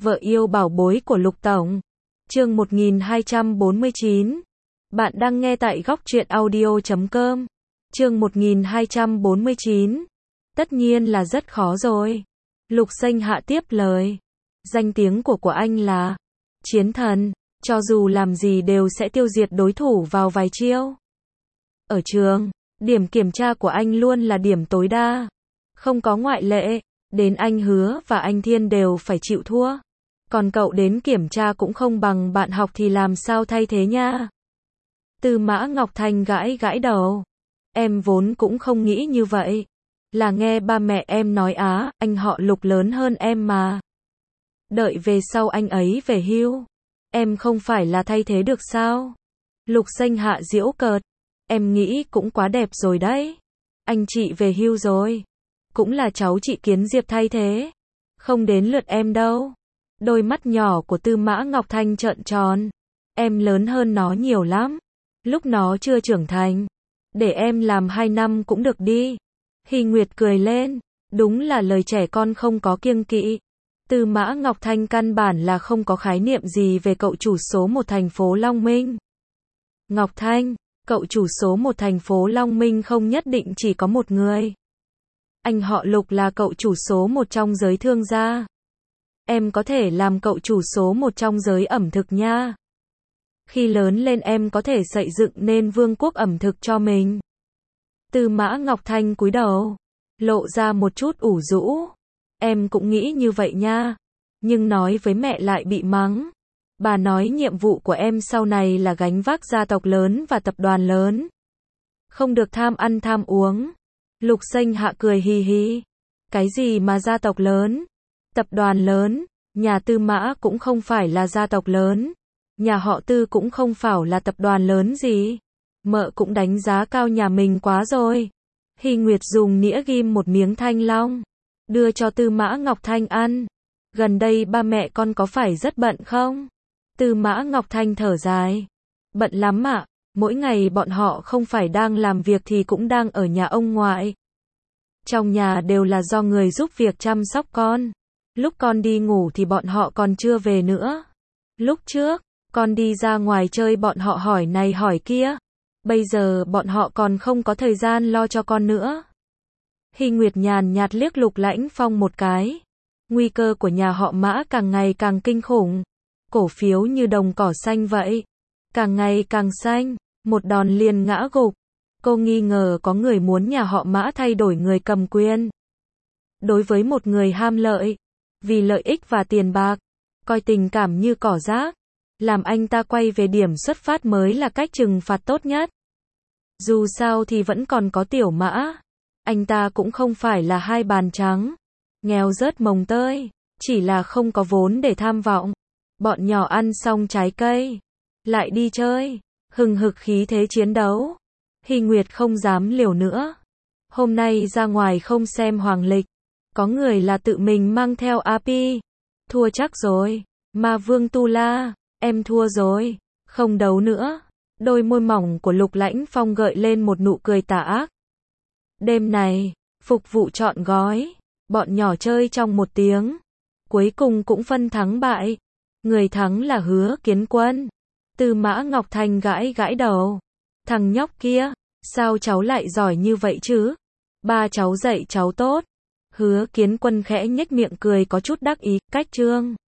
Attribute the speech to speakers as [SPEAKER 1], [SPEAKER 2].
[SPEAKER 1] Vợ yêu bảo bối của Lục Tổng. Chương 1249. Bạn đang nghe tại góc truyện audio.com. Chương 1249. Tất nhiên là rất khó rồi. Lục Xanh Hạ tiếp lời. Danh tiếng của anh là chiến thần, cho dù làm gì đều sẽ tiêu diệt đối thủ vào vài chiêu. Ở trường, điểm kiểm tra của anh luôn là điểm tối đa. Không có ngoại lệ, đến anh Hứa và anh Thiên đều phải chịu thua. Còn cậu đến kiểm tra cũng không bằng bạn học thì làm sao thay thế nha. Tư Mã Ngọc Thanh gãi gãi đầu. Em vốn cũng không nghĩ như vậy. Là nghe ba mẹ em nói anh họ Lục lớn hơn em mà. Đợi về sau anh ấy về hưu, em không phải là thay thế được sao? Lục Xanh Hạ giễu cợt. Em nghĩ cũng quá đẹp rồi đấy. Anh chị về hưu rồi, cũng là cháu chị Kiến Diệp thay thế. Không đến lượt em đâu. Đôi mắt nhỏ của Tư Mã Ngọc Thanh trợn tròn. Em lớn hơn nó nhiều lắm. Lúc nó chưa trưởng thành, để em làm 2 năm cũng được đi. Hy Nguyệt cười lên. Đúng là lời trẻ con không có kiêng kỵ. Tư Mã Ngọc Thanh căn bản là không có khái niệm gì về cậu chủ số 1 thành phố Long Minh. Ngọc Thanh, cậu chủ số 1 thành phố Long Minh không nhất định chỉ có một người. Anh họ Lục là cậu chủ số 1 trong giới thương gia. Em có thể làm cậu chủ số 1 trong giới ẩm thực nha. Khi lớn lên em có thể xây dựng nên vương quốc ẩm thực cho mình. Tư Mã Ngọc Thanh cúi đầu, lộ ra một chút ủ rũ. Em cũng nghĩ như vậy nha. Nhưng nói với mẹ lại bị mắng. Bà nói nhiệm vụ của em sau này là gánh vác gia tộc lớn và tập đoàn lớn. Không được tham ăn tham uống. Lục Xanh Hạ cười hì hì. Cái gì mà gia tộc lớn? Tập đoàn lớn. Nhà Tư Mã cũng không phải là gia tộc lớn. Nhà họ Tư cũng không phải là tập đoàn lớn gì. Mợ cũng đánh giá cao nhà mình quá rồi. Hy Nguyệt dùng nĩa ghim một miếng thanh long, đưa cho Tư Mã Ngọc Thanh ăn. Gần đây ba mẹ con có phải rất bận không? Tư Mã Ngọc Thanh thở dài. Bận lắm ạ. Mỗi ngày bọn họ không phải đang làm việc thì cũng đang ở nhà ông ngoại. Trong nhà đều là do người giúp việc chăm sóc con. Lúc con đi ngủ thì bọn họ còn chưa về nữa. Lúc trước, con đi ra ngoài chơi bọn họ hỏi này hỏi kia. Bây giờ bọn họ còn không có thời gian lo cho con nữa. Hy Nguyệt nhàn nhạt liếc Lục Lãnh Phong một cái. Nguy cơ của nhà họ Mã càng ngày càng kinh khủng. Cổ phiếu như đồng cỏ xanh vậy. Càng ngày càng xanh, một đòn liền ngã gục. Cô nghi ngờ có người muốn nhà họ Mã thay đổi người cầm quyền. Đối với một người ham lợi, vì lợi ích và tiền bạc, coi tình cảm như cỏ rác, làm anh ta quay về điểm xuất phát mới là cách trừng phạt tốt nhất. Dù sao thì vẫn còn có Tiểu Mã. Anh ta cũng không phải là hai bàn trắng, nghèo rớt mồng tơi, chỉ là không có vốn để tham vọng. Bọn nhỏ ăn xong trái cây, lại đi chơi, hừng hực khí thế chiến đấu. Hy Nguyệt không dám liều nữa. Hôm nay ra ngoài không xem hoàng lịch, có người là tự mình mang theo AP. Thua chắc rồi, Ma Vương Tu La, em thua rồi, không đấu nữa. Đôi môi mỏng của Lục Lãnh Phong gợi lên một nụ cười tà ác. Đêm này, phục vụ trọn gói, bọn nhỏ chơi trong 1 tiếng. Cuối cùng cũng phân thắng bại. Người thắng là Hứa Kiến Quân. Tư Mã Ngọc Thanh gãi gãi đầu. Thằng nhóc kia, sao cháu lại giỏi như vậy chứ? Ba cháu dạy cháu tốt. Hứa Kiến Quân khẽ nhếch miệng cười có chút đắc ý. Cách Trương